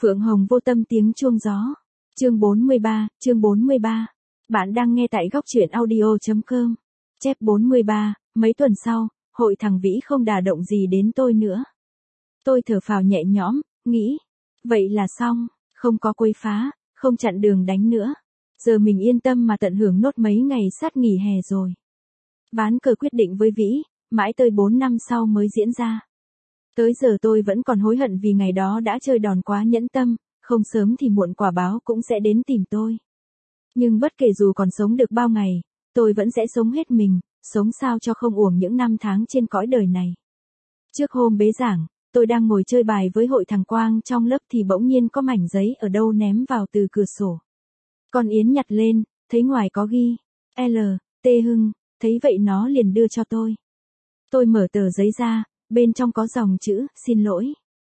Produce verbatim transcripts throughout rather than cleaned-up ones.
Phượng Hồng Vô Tâm tiếng chuông gió. Chương bốn mươi ba, chương bốn mươi ba. Bạn đang nghe tại góc truyện audio.com. Chép bốn mươi ba, mấy tuần sau, hội thằng Vĩ không đả động gì đến tôi nữa. Tôi thở phào nhẹ nhõm, nghĩ, vậy là xong, không có quấy phá, không chặn đường đánh nữa. Giờ mình yên tâm mà tận hưởng nốt mấy ngày sát nghỉ hè rồi. Ván cờ quyết định với Vĩ, mãi tới bốn năm sau mới diễn ra. Tới giờ tôi vẫn còn hối hận vì ngày đó đã chơi đòn quá nhẫn tâm, không sớm thì muộn quả báo cũng sẽ đến tìm tôi. Nhưng bất kể dù còn sống được bao ngày, tôi vẫn sẽ sống hết mình, sống sao cho không uổng những năm tháng trên cõi đời này. Trước hôm bế giảng, tôi đang ngồi chơi bài với hội thằng Quang trong lớp thì bỗng nhiên có mảnh giấy ở đâu ném vào từ cửa sổ. Con Yến nhặt lên, thấy ngoài có ghi, L, T Hưng, thấy vậy nó liền đưa cho tôi. Tôi mở tờ giấy ra, bên trong có dòng chữ, xin lỗi.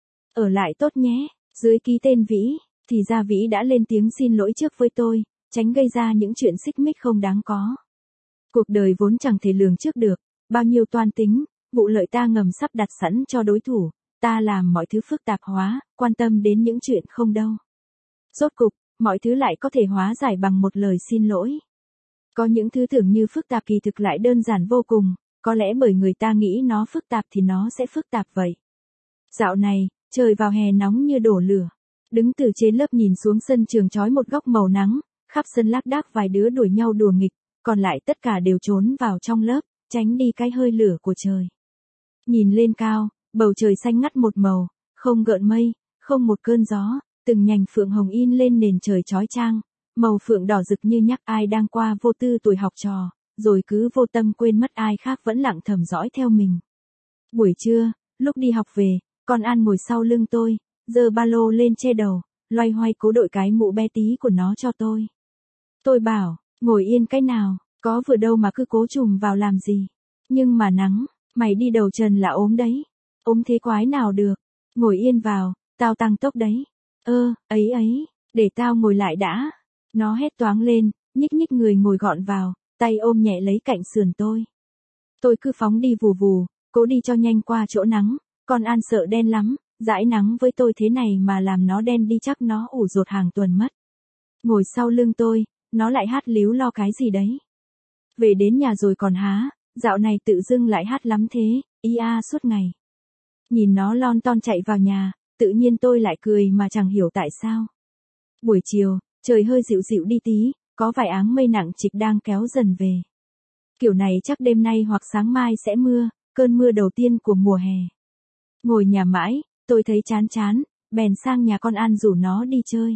Ở lại tốt nhé, dưới ký tên Vĩ, thì ra Vĩ đã lên tiếng xin lỗi trước với tôi, tránh gây ra những chuyện xích mích không đáng có. Cuộc đời vốn chẳng thể lường trước được, bao nhiêu toan tính, vụ lợi ta ngầm sắp đặt sẵn cho đối thủ, ta làm mọi thứ phức tạp hóa, quan tâm đến những chuyện không đâu. Rốt cục, mọi thứ lại có thể hóa giải bằng một lời xin lỗi. Có những thứ tưởng như phức tạp kỳ thực lại đơn giản vô cùng, có lẽ bởi người ta nghĩ nó phức tạp thì nó sẽ phức tạp vậy. Dạo này, trời vào hè nóng như đổ lửa. Đứng từ trên lớp nhìn xuống sân trường chói một góc màu nắng, khắp sân lác đác vài đứa đuổi nhau đùa nghịch, còn lại tất cả đều trốn vào trong lớp, tránh đi cái hơi lửa của trời. Nhìn lên cao, bầu trời xanh ngắt một màu, không gợn mây, không một cơn gió, từng nhành phượng hồng in lên nền trời chói chang, màu phượng đỏ rực như nhắc ai đang qua vô tư tuổi học trò, rồi cứ vô tâm quên mất ai khác vẫn lặng thầm dõi theo mình. Buổi trưa, lúc đi học về, con An ngồi sau lưng tôi, giơ ba lô lên che đầu, loay hoay cố đội cái mũ bé tí của nó cho tôi. Tôi bảo, ngồi yên cái nào, có vừa đâu mà cứ cố trùm vào làm gì. Nhưng mà nắng, mày đi đầu trần là ốm đấy. Ốm thế quái nào được, ngồi yên vào, tao tăng tốc đấy. Ơ, ấy ấy, để tao ngồi lại đã. Nó hét toáng lên, nhích nhích người ngồi gọn vào, tay ôm nhẹ lấy cạnh sườn tôi. Tôi cứ phóng đi vù vù, cố đi cho nhanh qua chỗ nắng, con An sợ đen lắm, dãi nắng với tôi thế này mà làm nó đen đi chắc nó ủ rột hàng tuần mất. Ngồi sau lưng tôi, nó lại hát líu lo cái gì đấy. Về đến nhà rồi còn há, dạo này tự dưng lại hát lắm thế, ý a suốt ngày. Nhìn nó lon ton chạy vào nhà, tự nhiên tôi lại cười mà chẳng hiểu tại sao. Buổi chiều, trời hơi dịu dịu đi tí, có vài áng mây nặng trịch đang kéo dần về. Kiểu này chắc đêm nay hoặc sáng mai sẽ mưa, cơn mưa đầu tiên của mùa hè. Ngồi nhà mãi, tôi thấy chán chán, bèn sang nhà con An rủ nó đi chơi.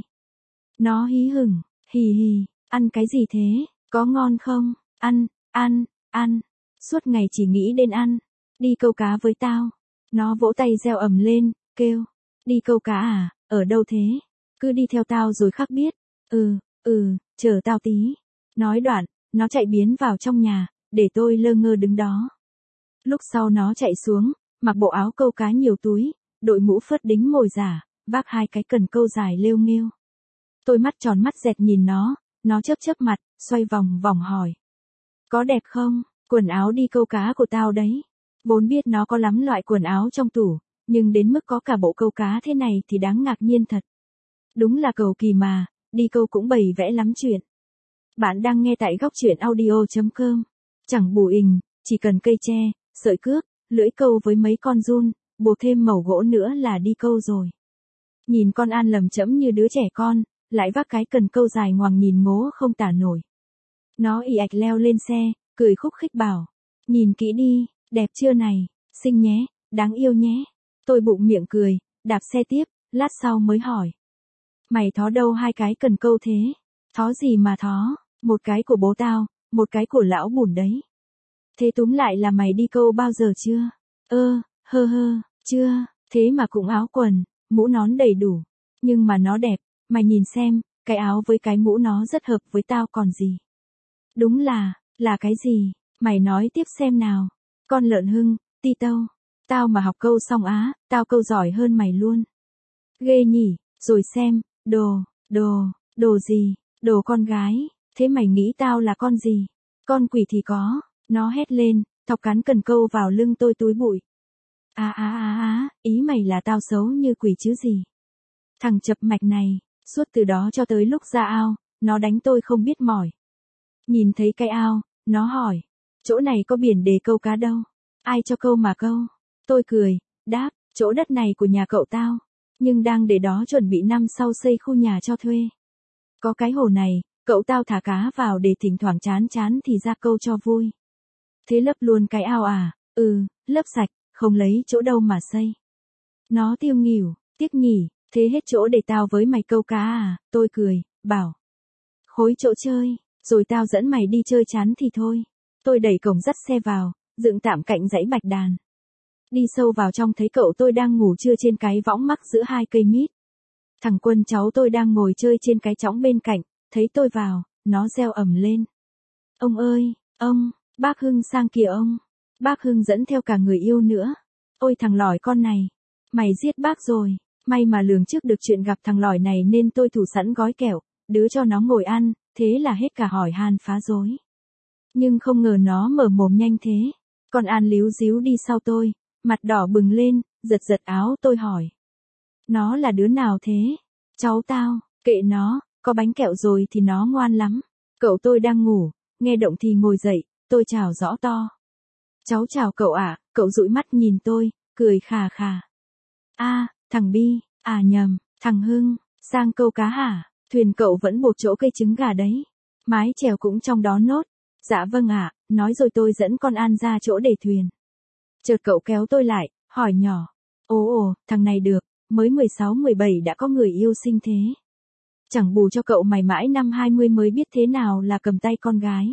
Nó hí hửng, hì hì, ăn cái gì thế, có ngon không, ăn, ăn, ăn, suốt ngày chỉ nghĩ đến ăn, đi câu cá với tao. Nó vỗ tay reo ầm lên, kêu, đi câu cá à, ở đâu thế, cứ đi theo tao rồi khắc biết, ừ, ừ, chờ tao tí. Nói đoạn, nó chạy biến vào trong nhà, để tôi lơ ngơ đứng đó. Lúc sau nó chạy xuống, mặc bộ áo câu cá nhiều túi, đội mũ phớt đính mồi giả, vác hai cái cần câu dài lêu nghêu. Tôi mắt tròn mắt dẹt nhìn nó, nó chớp chớp mặt, xoay vòng vòng hỏi. Có đẹp không, quần áo đi câu cá của tao đấy. Vốn biết nó có lắm loại quần áo trong tủ, nhưng đến mức có cả bộ câu cá thế này thì đáng ngạc nhiên thật. Đúng là cầu kỳ mà, đi câu cũng bày vẽ lắm chuyện. Bạn đang nghe tại góc truyện audio.com. Chẳng bù ình, chỉ cần cây tre, sợi cước, lưỡi câu với mấy con giun, buộc thêm mẩu gỗ nữa là đi câu rồi. Nhìn con An lầm chẫm như đứa trẻ con, lại vác cái cần câu dài ngoằng nhìn ngố không tả nổi. Nó ì ạch leo lên xe, cười khúc khích bảo, nhìn kỹ đi, đẹp chưa này, xinh nhé, đáng yêu nhé. Tôi bụng miệng cười, đạp xe tiếp, lát sau mới hỏi. Mày thó đâu hai cái cần câu thế? Thó gì mà thó, một cái của bố tao, một cái của lão bùn đấy. Thế túm lại là mày đi câu bao giờ chưa? Ơ, hơ hơ, chưa, thế mà cũng áo quần, mũ nón đầy đủ. Nhưng mà nó đẹp, mày nhìn xem, cái áo với cái mũ nó rất hợp với tao còn gì. Đúng là, là cái gì, mày nói tiếp xem nào. Con lợn hưng, ti tâu, tao mà học câu xong á, tao câu giỏi hơn mày luôn. Ghê nhỉ, rồi xem, đồ, đồ, đồ gì, đồ con gái, thế mày nghĩ tao là con gì? Con quỷ thì có, nó hét lên, thọc cán cần câu vào lưng tôi túi bụi. À à à à, ý mày là tao xấu như quỷ chứ gì? Thằng chập mạch này, suốt từ đó cho tới lúc ra ao, nó đánh tôi không biết mỏi. Nhìn thấy cái ao, nó hỏi, chỗ này có biển để câu cá đâu, ai cho câu mà câu. Tôi cười, đáp, chỗ đất này của nhà cậu tao, nhưng đang để đó chuẩn bị năm sau xây khu nhà cho thuê. Có cái hồ này, cậu tao thả cá vào để thỉnh thoảng chán chán thì ra câu cho vui. Thế lấp luôn cái ao à? Ừ, lấp sạch, không lấy chỗ đâu mà xây. Nó tiêu nghỉu, tiếc nhỉ, thế hết chỗ để tao với mày câu cá à? Tôi cười, bảo. Khối chỗ chơi, rồi tao dẫn mày đi chơi chán thì thôi. Tôi đẩy cổng dắt xe vào, dựng tạm cạnh dãy bạch đàn. Đi sâu vào trong thấy cậu tôi đang ngủ trưa trên cái võng mắc giữa hai cây mít. Thằng Quân cháu tôi đang ngồi chơi trên cái chõng bên cạnh, thấy tôi vào, nó reo ầm lên. Ông ơi, ông, bác Hưng sang kìa ông. Bác Hưng dẫn theo cả người yêu nữa. Ôi thằng lỏi con này, mày giết bác rồi. May mà lường trước được chuyện gặp thằng lỏi này nên tôi thủ sẵn gói kẹo, đứa cho nó ngồi ăn, thế là hết cả hỏi han phá rối. Nhưng không ngờ nó mở mồm nhanh thế. Con An líu díu đi sau tôi, mặt đỏ bừng lên, giật giật áo tôi hỏi. Nó là đứa nào thế? Cháu tao, kệ nó, có bánh kẹo rồi thì nó ngoan lắm. Cậu tôi đang ngủ, nghe động thì ngồi dậy, tôi chào rõ to. Cháu chào cậu ạ, à, cậu dụi mắt nhìn tôi, cười khà khà. A, thằng Bi, à nhầm, thằng Hưng, sang câu cá hả? Thuyền cậu vẫn buộc chỗ cây trứng gà đấy. Mái chèo cũng trong đó nốt. Dạ vâng ạ, nói rồi tôi dẫn con An ra chỗ để thuyền. Chợt cậu kéo tôi lại, hỏi nhỏ. Ồ ồ, thằng này được, mới mười sáu mười bảy đã có người yêu xinh thế. Chẳng bù cho cậu mày mãi năm hai mươi mới biết thế nào là cầm tay con gái.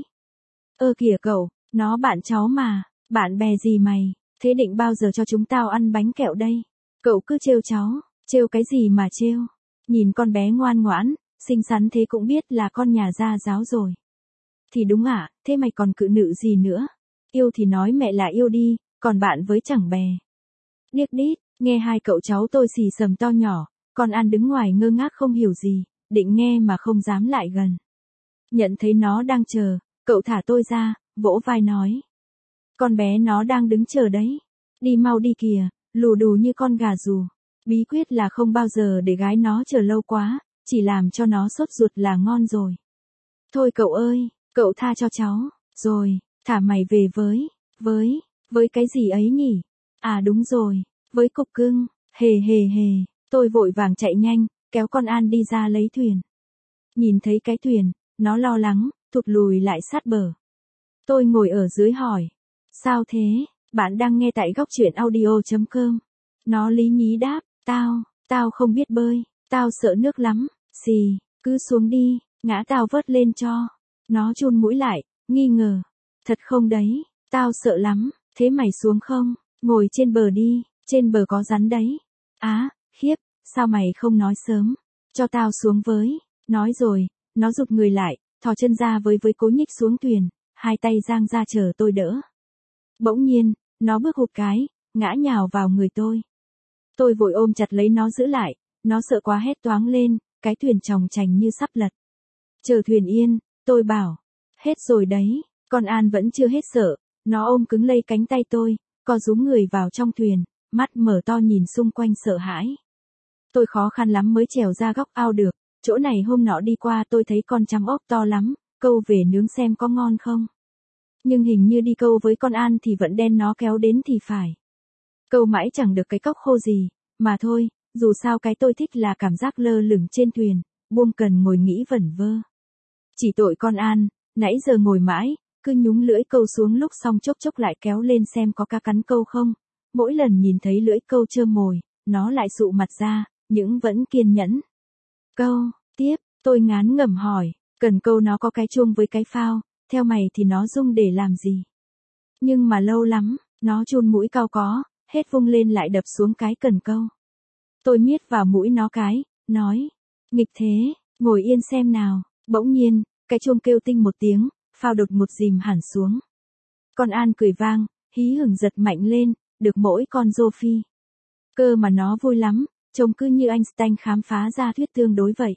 Ơ kìa cậu, nó bạn cháu mà, bạn bè gì mày, thế định bao giờ cho chúng tao ăn bánh kẹo đây? Cậu cứ trêu cháu, trêu cái gì mà trêu? Nhìn con bé ngoan ngoãn, xinh xắn thế cũng biết là con nhà gia giáo rồi. Thì đúng ạ, à, thế mày còn cự nữ gì nữa? Yêu thì nói mẹ là yêu đi, còn bạn với chẳng bè. Điếc đít, nghe hai cậu cháu tôi xì xầm to nhỏ, con An đứng ngoài ngơ ngác không hiểu gì, định nghe mà không dám lại gần. Nhận thấy nó đang chờ, cậu thả tôi ra, vỗ vai nói. Con bé nó đang đứng chờ đấy. Đi mau đi kìa, lù đù như con gà rù. Bí quyết là không bao giờ để gái nó chờ lâu quá, chỉ làm cho nó sốt ruột là ngon rồi. Thôi cậu ơi, cậu tha cho cháu, rồi, thả mày về với, với, với cái gì ấy nhỉ? À đúng rồi, với cục cưng, hề hề hề, tôi vội vàng chạy nhanh, kéo con An đi ra lấy thuyền. Nhìn thấy cái thuyền, nó lo lắng, thụt lùi lại sát bờ. Tôi ngồi ở dưới hỏi, sao thế, bạn đang nghe tại góc truyện audio chấm com. Nó lý nhí đáp, tao, tao không biết bơi, tao sợ nước lắm, xì, cứ xuống đi, ngã tao vớt lên cho. Nó chun mũi lại, nghi ngờ, thật không đấy, tao sợ lắm, thế mày xuống không, ngồi trên bờ đi, trên bờ có rắn đấy. Á, khiếp, sao mày không nói sớm, cho tao xuống với, nói rồi, nó rụt người lại, thò chân ra với với cố nhích xuống thuyền, hai tay giang ra chờ tôi đỡ. Bỗng nhiên, nó bước hụt cái, ngã nhào vào người tôi. Tôi vội ôm chặt lấy nó giữ lại, nó sợ quá hét toáng lên, cái thuyền chòng chành như sắp lật. Chờ thuyền yên, tôi bảo, hết rồi đấy, con An vẫn chưa hết sợ, nó ôm cứng lấy cánh tay tôi, co rúm người vào trong thuyền, mắt mở to nhìn xung quanh sợ hãi. Tôi khó khăn lắm mới trèo ra góc ao được, chỗ này hôm nọ đi qua tôi thấy con chăm ốc to lắm, câu về nướng xem có ngon không. Nhưng hình như đi câu với con An thì vẫn đen nó kéo đến thì phải. Câu mãi chẳng được cái cóc khô gì, mà thôi, dù sao cái tôi thích là cảm giác lơ lửng trên thuyền, buông cần ngồi nghĩ vẩn vơ. Chỉ tội con An, nãy giờ ngồi mãi, cứ nhúng lưỡi câu xuống lúc xong chốc chốc lại kéo lên xem có cá cắn câu không. Mỗi lần nhìn thấy lưỡi câu trơ mồi, nó lại sụ mặt ra, nhưng vẫn kiên nhẫn. Câu, tiếp, tôi ngán ngẩm hỏi, cần câu nó có cái chuông với cái phao, theo mày thì nó dùng để làm gì? Nhưng mà lâu lắm, nó chun mũi cao có, hết vung lên lại đập xuống cái cần câu. Tôi miết vào mũi nó cái, nói, nghịch thế, ngồi yên xem nào. Bỗng nhiên, cái chuông kêu tinh một tiếng, phao đột một dìm hẳn xuống. Con An cười vang, hí hửng giật mạnh lên, được mỗi con rô phi. Cơ mà nó vui lắm, trông cứ như Einstein khám phá ra thuyết tương đối vậy.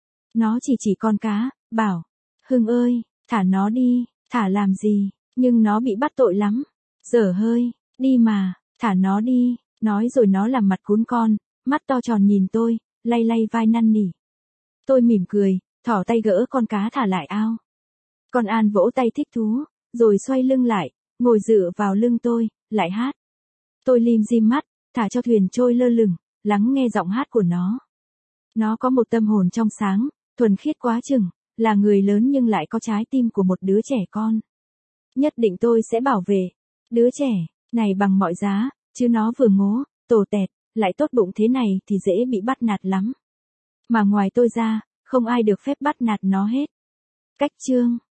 Nó chỉ chỉ con cá, bảo, Hưng ơi, thả nó đi, thả làm gì, nhưng nó bị bắt tội lắm. Dở hơi, đi mà, thả nó đi, nói rồi nó làm mặt cún con, mắt to tròn nhìn tôi, lay lay vai năn nỉ. Tôi mỉm cười, thỏ tay gỡ con cá thả lại ao. Con An vỗ tay thích thú, rồi xoay lưng lại, ngồi dựa vào lưng tôi, lại hát. Tôi lim dim mắt, thả cho thuyền trôi lơ lửng, lắng nghe giọng hát của nó. Nó có một tâm hồn trong sáng, thuần khiết quá chừng, là người lớn nhưng lại có trái tim của một đứa trẻ con. Nhất định tôi sẽ bảo vệ đứa trẻ này bằng mọi giá, chứ nó vừa ngố, tồ tẹt, lại tốt bụng thế này thì dễ bị bắt nạt lắm. Mà ngoài tôi ra, không ai được phép bắt nạt nó hết. Cách chương